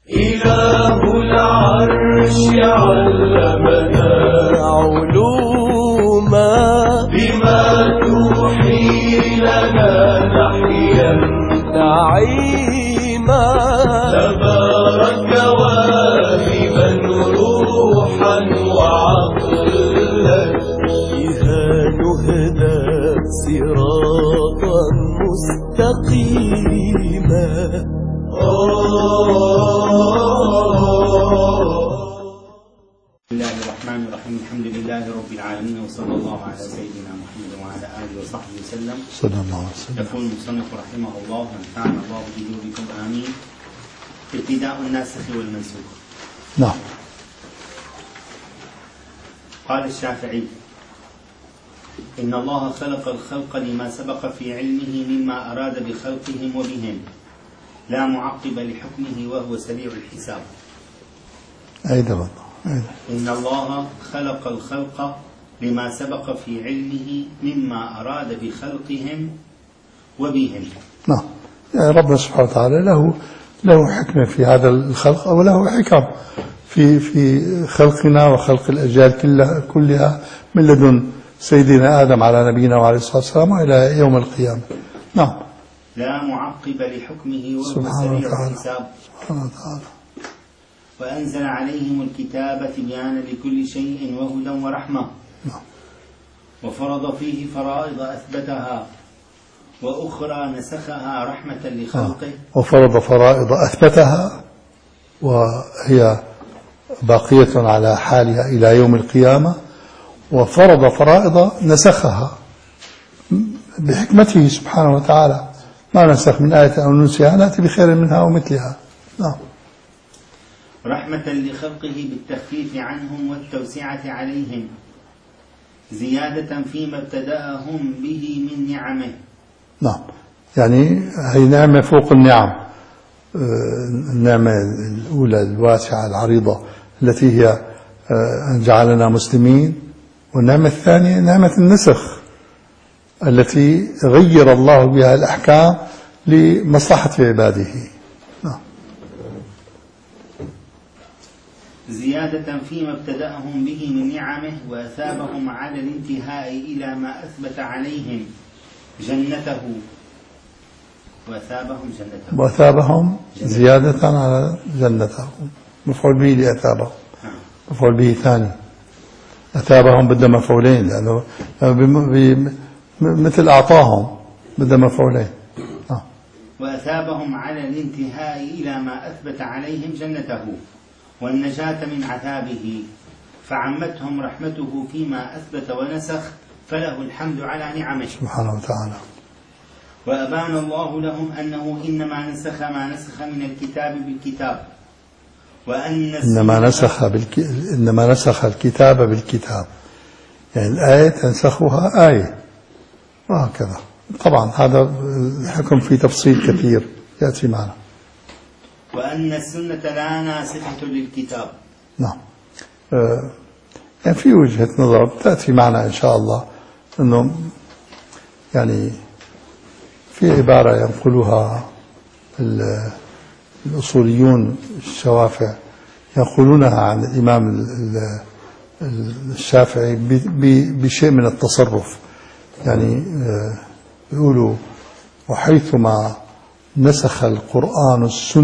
إله العرش علمنا علوما بما توحي لنا نحيا نعيما تبارك واهبا روحا وعقلا بها نهدى صراطا مستقيما. بسم الله الرحمن الرحيم. الحمد لله رب العالمين، وصلى الله على سيدنا محمد وعلى آله وصحبه وسلم. صلى الله عليه وسلم. يقول المصنف رحمه الله ونفعنا الله به وبكم آمين. ابتداء الناسخ والمنسوخ. نعم. قال الشافعي: إن الله خلق الخلق لما سبق في علمه مما أراد بخلقهم وبهم، لا معقب لحكمه وهو سريع الحساب. أيضا إن الله خلق الخلق لما سبق في علمه مما أراد بخلقهم وبهم. نعم. يعني ربنا سبحانه وتعالى له حكمة في هذا الخلق، أو له حكم في خلقنا وخلق الأجيال كلها من لدن سيدنا آدم على نبينا وعليه الصلاة والسلام إلى يوم القيامة. نعم. لا معقب لحكمه وهو سريع الحساب. سبحانه وتعالى. وأنزل عليهم الكتاب تبيانا لكل شيء وهدى ورحمة. نعم. وفرض فيه فرائض أثبتها وأخرى نسخها رحمة لخلقه. وفرض فرائض أثبتها وهي باقية على حالها إلى يوم القيامة، وفرض فرائض نسخها بحكمته سبحانه وتعالى. ما نسخ من آية أو ننسها نأتي بخير منها ومثلها. نعم. رحمة لخلقه بالتخفيف عنهم والتوسعة عليهم، زيادة فيما ابتدأهم به من نعمه. نعم. يعني هي نعمة فوق النعم. النعمة الأولى الواسعة العريضة التي هي أن جعلنا مسلمين، والنعمة الثانية نعمة النسخ التي غير الله بها الأحكام لمصلحة عباده. نعم. زيادة فيما ابتدأهم به من نعمه، وأثابهم على الانتهاء إلى ما أثبت عليهم جنته. وأثابهم زيادة على جنته، مفعول به لأثابهم. مفعول به ثاني. أثابهم بدأ مفعولين، لأنه مثل أعطاهم بدأ مفعولين. وأثابهم على الانتهاء إلى ما أثبت عليهم جنته والنجاة من عذابه، فعمتهم رحمته فيما أثبت ونسخ، فله الحمد على نعمه سبحانه وتعالى. وأبان الله لهم أنه إنما نسخ ما نسخ من الكتاب بالكتاب، وأن إنما نسخ الكتاب بالكتاب، يعني الآية تنسخها آية وهكذا. طبعا هذا الحكم في تفصيل كثير يأتي معنا. وأن السنة لا ناسخة للكتاب. نعم. يعني في وجهة نظر تأتي معنا إن شاء الله، أنه يعني في عبارة ينقلها الأصوليون الشوافع، يقولونها عن الإمام الشافعي بشيء من التصرف. يعني يقولوا: وحيثما نسخ القرآن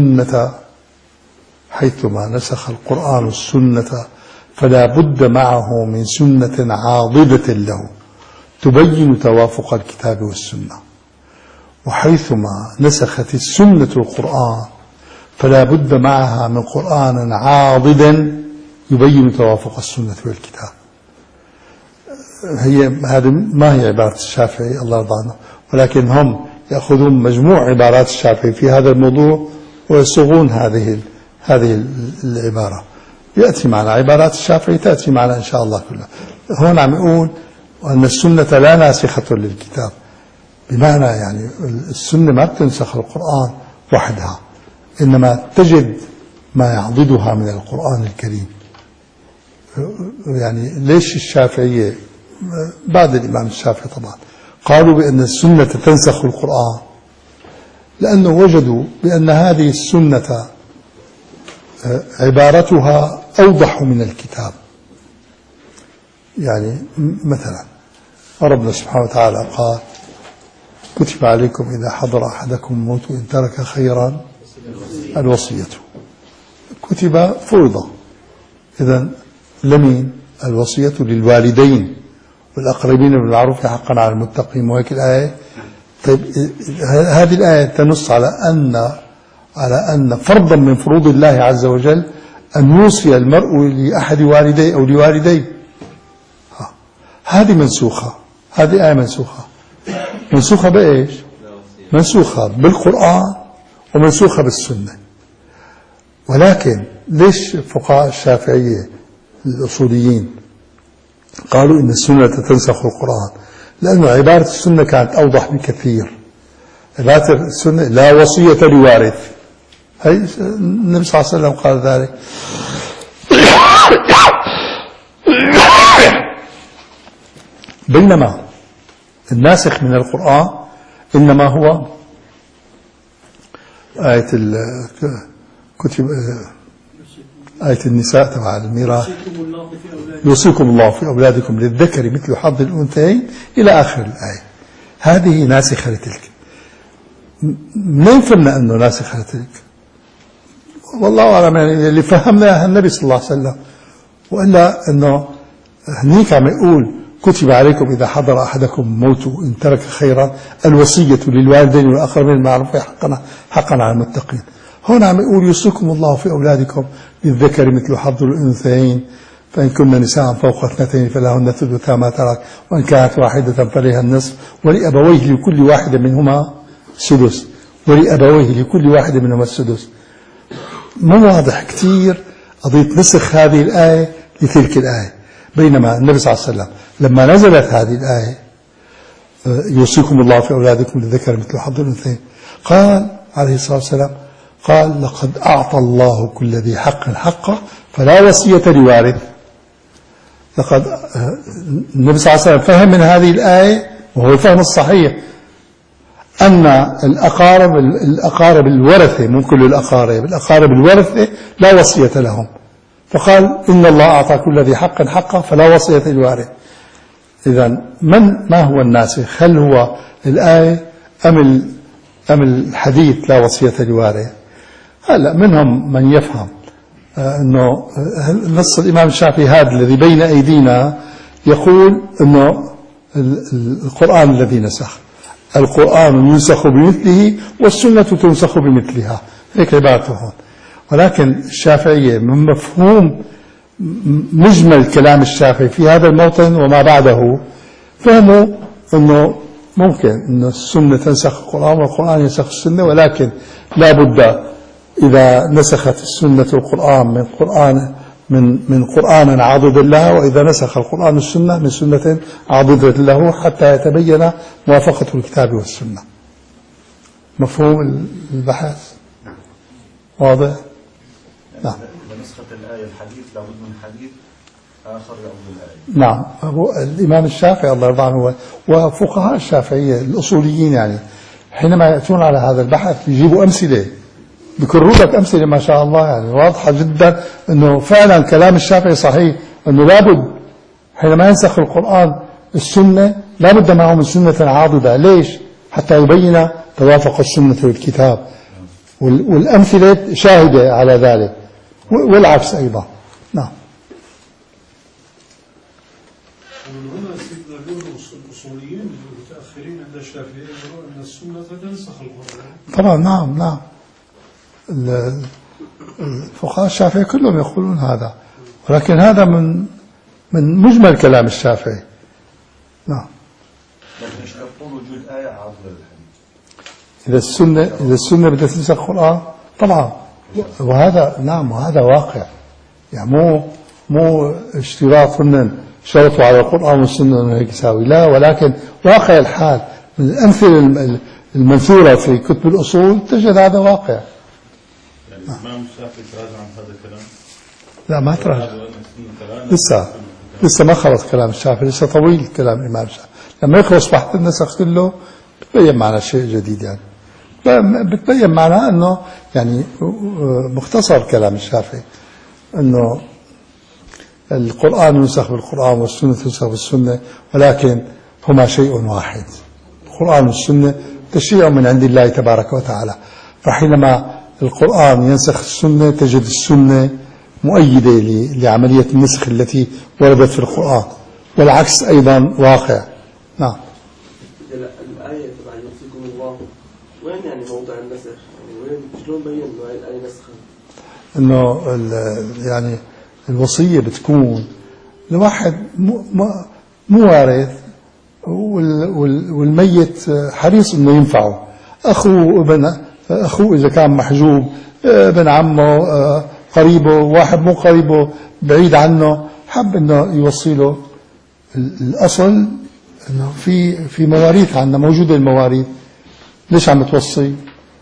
السنة فلا بد معه من سنة عاضدة له تبين توافق الكتاب والسنة، وحيثما نسخت السنة القرآن فلا بد معها من قرآن عاضدا يبين توافق السنة والكتاب. هذه ما هي عبارة الشافعي الله يرضى عنه، ولكن هم يأخذون مجموع عبارات الشافعي في هذا الموضوع ويصوغون هذه العبارة. يأتي معنا عبارات الشافعي، تأتي معنا إن شاء الله كلها. هون عم يقول أن السنة لا ناسخة للكتاب، بمعنى يعني السنة ما بتنسخ القرآن وحدها، إنما تجد ما يعضدها من القرآن الكريم. يعني ليش الشافعية بعد الإمام الشافعي طبعا قالوا بأن السنة تنسخ القرآن؟ لأنه وجدوا بأن هذه السنة عبارتها أوضح من الكتاب. يعني مثلا ربنا سبحانه وتعالى قال كتب عليكم إذا حضر أحدكم الموت إن ترك خيرا الوصية. كتب فرضة، إذن لمين؟ الوصية للوالدين والأقربين بالمعروف حقا على المتقين. وهيك الآية. طيب هذه الآية تنص على أن فرضا من فروض الله عز وجل أن يوصي المرء لأحد والديه أو لوالديه. هذه منسوخة، هذه آية منسوخة بإيش؟ منسوخة بالقرآن ومنسوخة بالسنة. ولكن ليش فقهاء الشافعية الأصوليين قالوا إن السنة تنسخ القرآن؟ لأن عبارة السنة كانت أوضح بكثير. عبارة السنة لا وصية لوارث، هي النبي صلى الله عليه وسلم قال ذلك. بينما الناسخ من القرآن إنما هو آية آية النساء تبع الميراث، يوصيكم الله في أولادكم للذكر مثل حظ الأنثيين إلى آخر الآية. هذه ناسخة لتلك. منين فهمنا أنه ناسخة لتلك؟ والله أعلم، يعني اللي فهمناها النبي صلى الله عليه وسلم. وإلا أنه هنيك عم يقول كتب عليكم إذا حضر أحدكم الموت إن ترك خيرا الوصية للوالدين والأقربين بالمعروف حقا على المتقين. هنا عم يقول يوصيكم الله في أولادكم للذكر مثل حظ الأنثيين فإن كن نساء فوق 2 فلهن ثلث ما ترك وإن كانت واحدة فلها النصف ولأبويه لكل واحد منهما سدس. ولأبويه لكل واحد منهما السدس. مو واضح كثير قضية نسخ هذه الآية لتلك الآية. بينما النبي صلى الله عليه وسلم لما نزلت هذه الآية يوصيكم الله في أولادكم للذكر مثل حظ الأنثيين قال عليه الصلاة والسلام قال لقد أعطى الله كل ذي حق حقه فلا وصية لوارث. لقد النبي صلى الله عليه وسلم فهم من هذه الآية وهو الفهم الصحيح أن الأقارب الورثة، مو كل الأقارب الورثة لا وصية لهم. فقال إن الله أعطى كل ذي حق حقه فلا وصية للوارث. إذن ما هو الناسخ؟ هل هو الآية أم الحديث لا وصية لوارث؟ هلا منهم من يفهم أنه نص الإمام الشافعي هذا الذي بين أيدينا يقول أنه القرآن الذي نسخ، القرآن ينسخ بمثله والسنة تنسخ بمثلها، هيك عبارته هون. ولكن الشافعية من مفهوم مجمل كلام الشافعي في هذا الموطن وما بعده فهموا أنه ممكن أن السنة تنسخ القرآن والقرآن ينسخ السنة، ولكن لا بد إذا نسخت السنة القرآن من قرآن عضد لها، وإذا نسخ القرآن السنة من سنة عضدت له حتى يتبين موافقة الكتاب والسنة. مفهوم البحث واضح؟ نعم. نسخة الآية الحديث لابد من حديث آخر يعود الآية. نعم. الإمام الشافعي الله يرضى عنه وفقهاء الشافعية الأصوليين يعني حينما يأتون على هذا البحث يجيبوا أمثلة، بيكرروا لك أمثلة ما شاء الله يعني واضحة جدا أنه فعلا كلام الشافعي صحيح، أنه لابد حينما ينسخ القرآن السنة لابد معه من سنة عاضدة. ليش؟ حتى يبين توافق السنة والكتاب، والأمثلة شاهدة على ذلك والعكس أيضا. نعم. ومن هنا سيدنا الأصوليين المتأخرين عند الشافعية يقولون أن السنة تنسخ القرآن. طبعا نعم. الفقهاء الشافعي كلهم يقولون هذا، ولكن هذا من مجمل كلام الشافعي. نعم. لكن يشترطون وجود آية عاضدة للحديث. إذا السنة بدها تنسخ القرآن طبعا، وهذا نعم وهذا واقع يعني مو اشتراط من شرطوا على القرآن والسنة أنه هيك يساوي، لا، ولكن واقع الحال من الأمثلة المنثورة في كتب الأصول تجد هذا واقع. يعني الإمام الشافعي تراجع عن هذا الكلام؟ لا ما تراجع، لسه ما خلص كلام الشافعي، لسه طويل كلام الإمام الشافعي. لما يخلص بحث النسخ كله بيبين معنا شيء جديد يعني. بتبين معناه أنه يعني مختصر كلام الشافعي أنه القرآن ينسخ بالقرآن والسنة تنسخ بالسنة، ولكن هما شيء واحد. القرآن والسنة تشريع من عند الله تبارك وتعالى، فحينما القرآن ينسخ السنة تجد السنة مؤيدة لعملية النسخ التي وردت في القرآن، والعكس أيضا واقع. نعم. الآية تبع يوصيكم الله وين يعني موضع النسخ؟ يعني وين شلون بين إنه هاي الآية نسخة؟ إنه يعني الوصية بتكون لواحد مو وارث والميت حريص إنه ينفعه، أخوه إذا كان محجوب، ابن عمه، قريبه، واحد مو قريبه بعيد عنه حب إنه يوصي له. الأصل إنه في مواريث عندنا موجودة المواريث، ليش عم توصي؟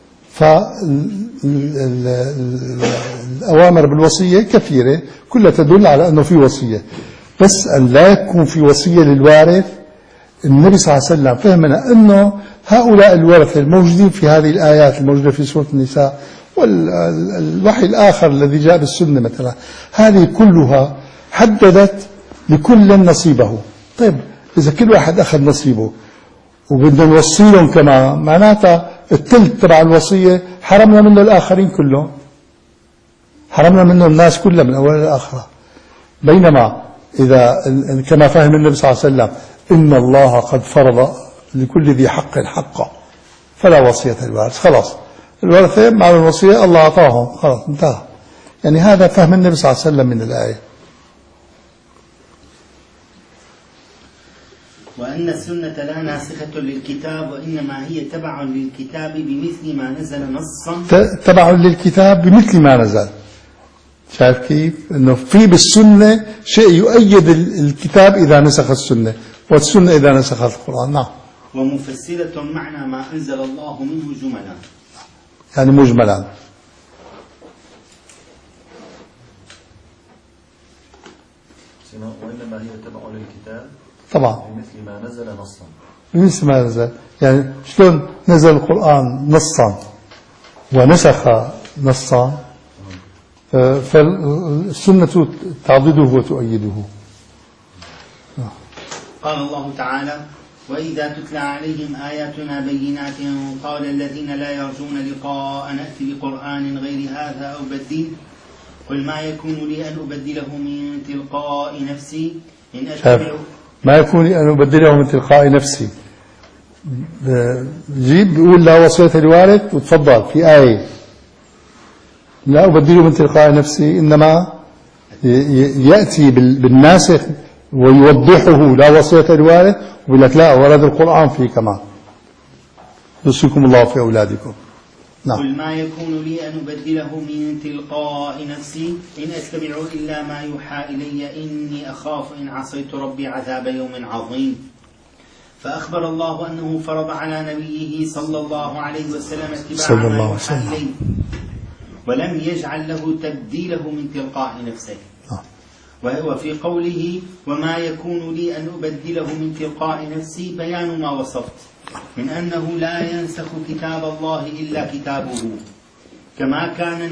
فالأوامر بالوصية كثيرة كلها تدل على أنه في وصية، بس أن لا يكون في وصية للوارث. النبي صلى الله عليه وسلم فهمنا أنه هؤلاء الورثة الموجودين في هذه الآيات الموجودة في سورة النساء والوحي الآخر الذي جاء بالسنة مثلا، هذه كلها حددت لكل نصيبه. طيب إذا كل واحد أخذ نصيبه وبدنا نوصي لهم كمان، معناتها الثلث تبع الوصية حرمنا منه الآخرين كلهم، حرمنا منه الناس كلها من أول إلى آخر. بينما إذا كما فهم النبي صلى الله عليه وسلم إن الله قد فرض لكل ذي حق حقه فلا وصية للوارث، خلاص الورثة مع الوصية الله أعطاهم، خلاص انتهى. يعني هذا فهم النبي صلى الله عليه وسلم من الآية. وأن السنة لا ناسخة للكتاب وإنما هي تبع للكتاب بمثل ما نزل نصا. تبع للكتاب بمثل ما نزل. شايف كيف؟ إنه في بالسنة شيء يؤيد الكتاب إذا نسخ السنة، والسنة إذا نسخت القرآن. نعم. ومفسرة معنى ما أنزل الله منه جملا، يعني مجملا. وإنما هي تبع للكتاب طبعا بمثل ما نزل نصا. بمثل ما نزل، يعني شلون نزل القرآن نصا ونسخ نصا، فالسنة تعضده وتؤيده. قال الله تعالى: وإذا تتلى عليهم آياتنا بينات قال الذين لا يرجون لقاء نأتي بقرآن غير هذا أو بدله قل ما يكون لي أن أبدله من تلقاء نفسي إن أتبع. ما يكون لي أن أبدله من تلقاء نفسي، جيب بيقول لا وصية لوارث وتفضل في آية لا أبدله من تلقاء نفسي، إنما يأتي بالناسخ ويوضحه لا وصية لوارث، ويقول لك لا ورد القرآن فيه كمان يوصيكم الله في أولادكم. نعم. قل ما يكون لي أن أبدله من تلقاء نفسي إن أتبع إلا ما يوحى إلي إني أخاف إن عصيت ربي عذاب يوم عظيم. فأخبر الله أنه فرض على نبيه صلى الله عليه وسلم اتباع ما يوحى إليه ولم يجعل له تبديله من تلقاء نفسه. وفي قوله وما يكون لي أن أبدله من تلقاء نفسي بيان ما وصفت من أنه لا ينسخ كتاب الله إلا كتابه، كما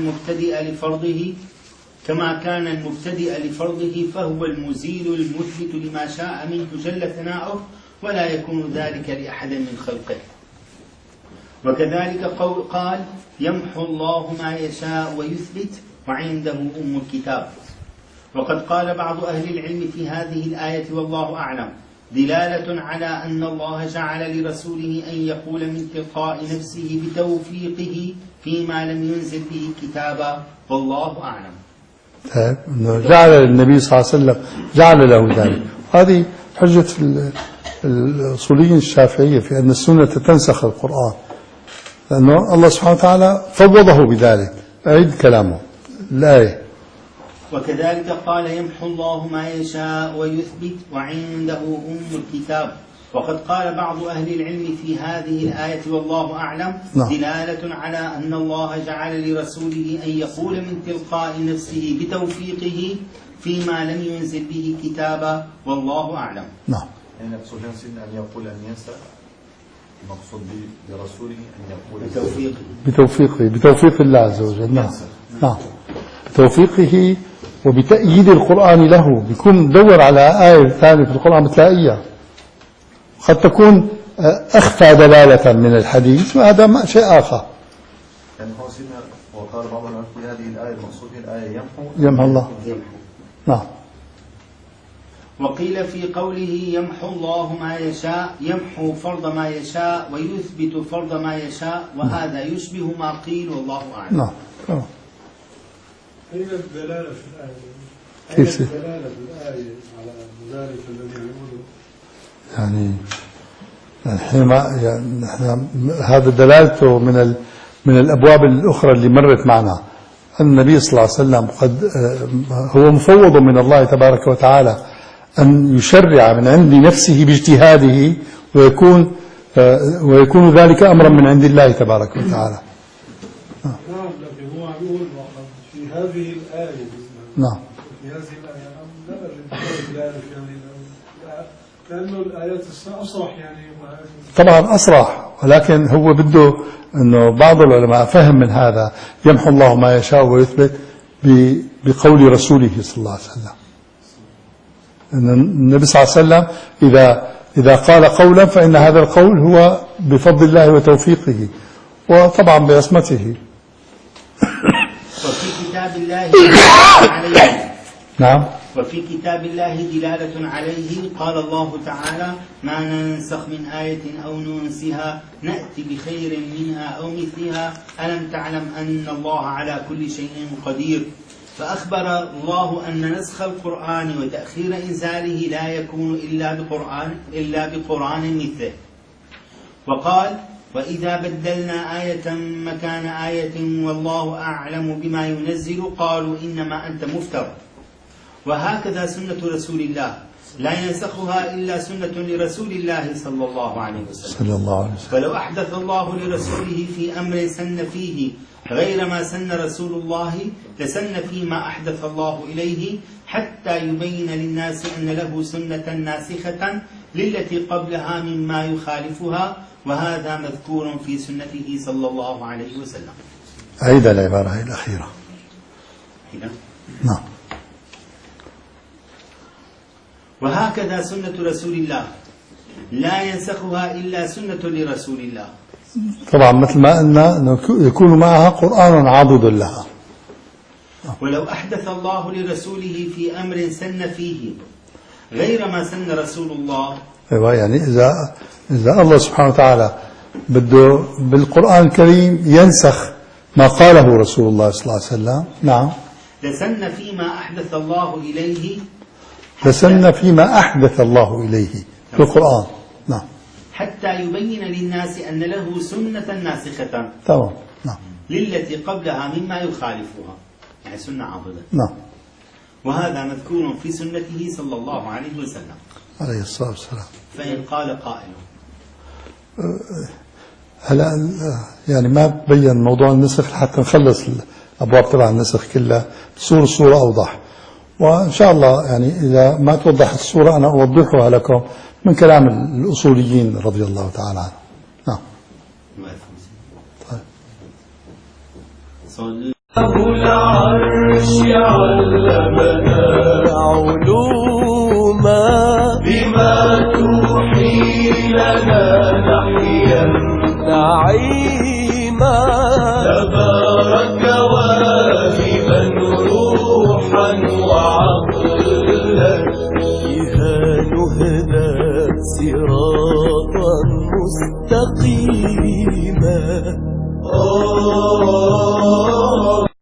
كان المبتدئ لفرضه فهو المزيل المثبت لما شاء منه جل ثناؤه ولا يكون ذلك لأحد من خلقه. وكذلك قال يمحو الله ما يشاء ويثبت وعنده أم الكتاب. وقد قال بعض أهل العلم في هذه الآية والله أعلم دلالة على أن الله جعل لرسوله أن يقول من تلقاء نفسه بتوفيقه فيما لم ينزل به كتابا والله أعلم. جعل النبي صلى الله عليه وسلم جعل له ذلك. هذه حجة الأصوليين الشافعية في أن السنة تنسخ القرآن، لأنه الله سبحانه وتعالى فوضه بذلك. أعيد كلامه الآية. وكذلك قال يمحو الله ما يشاء ويثبت وعنده أم الكتاب. وقد قال بعض أهل العلم في هذه الآية والله أعلم دلالة على أن الله جعل لرسوله أن يقول من تلقاء نفسه بتوفيقه فيما لم ينزل به كتابا والله أعلم. يعني نفسه أن يقول أن ينسى. المقصود برسوله أن بتوفيقه بتوفيقه بتوفيق الله عز وجل. نعم نعم، بتوفيقه وبتأييد القرآن له. بيكون دور على آية ثانية في القرآن بتلاقيها قد تكون أخفى دلالة من الحديث، وهذا شيء آخر. يعني وقال بعض العلماء في هذه الآية المقصود الآية يمحو الله. نعم. وقيل في قوله يمحو الله ما يشاء، يمحو فرض ما يشاء ويثبت فرض ما يشاء، وهذا يشبه ما قيل والله أعلم. نعم. أين الدلالة في الآية؟ أين الدلالة في الآية على ذلك الذي يقوله؟ يعني حينما يعني هذا دلالته من الأبواب الأخرى اللي مرت معنا. النبي صلى الله عليه وسلم قد هو مفوض من الله تبارك وتعالى أن يشرع من عند نفسه باجتهاده، ويكون ذلك أمرا من عند الله تبارك وتعالى. نعم، لكن هو يقول في هذه الآية. نعم. في هذه الآية لا أجد ذلك يعني لأنه الآيات أصرح يعني. طبعا أصرح، ولكن هو بده أنه بعض العلماء فهم من هذا يمحو الله ما يشاء ويثبت بقول رسوله صلى الله عليه وسلم. أن النبي صلى الله عليه وسلم إذا قال قولا فإن هذا القول هو بفضل الله وتوفيقه وطبعا بعصمته. وفي كتاب الله دلالة عليه. نعم. وفي كتاب الله دلالة عليه. قال الله تعالى: ما ننسخ من آية أو ننسها نأتي بخير منها أو مثلها ألم تعلم أن الله على كل شيء قدير. فأخبر الله أن نسخ القرآن وتأخير إنزاله لا يكون إلا بقرآن مثله. وقال: وإذا بدلنا آية مكان آية والله أعلم بما ينزل قالوا إنما أنت مفتر. وهكذا سنة رسول الله لا ينسخها إلا سنة لرسول الله صلى الله عليه وسلم. فلو أحدث الله لرسوله في أمر سن فيه غير ما سن رسول الله لسن فيما أحدث الله إليه حتى يبين للناس أن له سنة ناسخة للتي قبلها مما يخالفها، وهذا مذكور في سنته صلى الله عليه وسلم. أيضا العبارة الأخيرة. نعم. وهكذا سنة رسول الله لا ينسخها إلا سنة لرسول الله. طبعا مثل ما قلنا أنه يكون معها قرآن عاضد لها. ولو أحدث الله لرسوله في أمر سن فيه غير ما سن رسول الله. أيوة، يعني إذا الله سبحانه وتعالى بده بالقرآن الكريم ينسخ ما قاله رسول الله صلى الله عليه وسلم. نعم. لسن فيما أحدث الله إليه. لسن فيما أحدث الله إليه في القرآن. نعم. حتى يبين للناس أن له سنة ناسخة. تمام. نعم. للتي قبلها مما يخالفها، يعني سنة عاضدة. نعم. وهذا مذكور في سنته صلى الله عليه وسلم عليه الصلاة والسلام. فإن قال قائل هلا يعني ما بين موضوع النسخ حتى نخلص الأبواب تبع النسخ كلها تصير الصورة أوضح، وإن شاء الله يعني إذا ما توضحت الصورة أنا أوضحها لكم من كلام الأصوليين رضي الله تعالى عنهم. نعم. طيب. أبو العرش علمنا علوما بما توحي لنا نحيا نعيما تبارك واهبا روحا وعقلا بها نهدى صراطا مستقيما.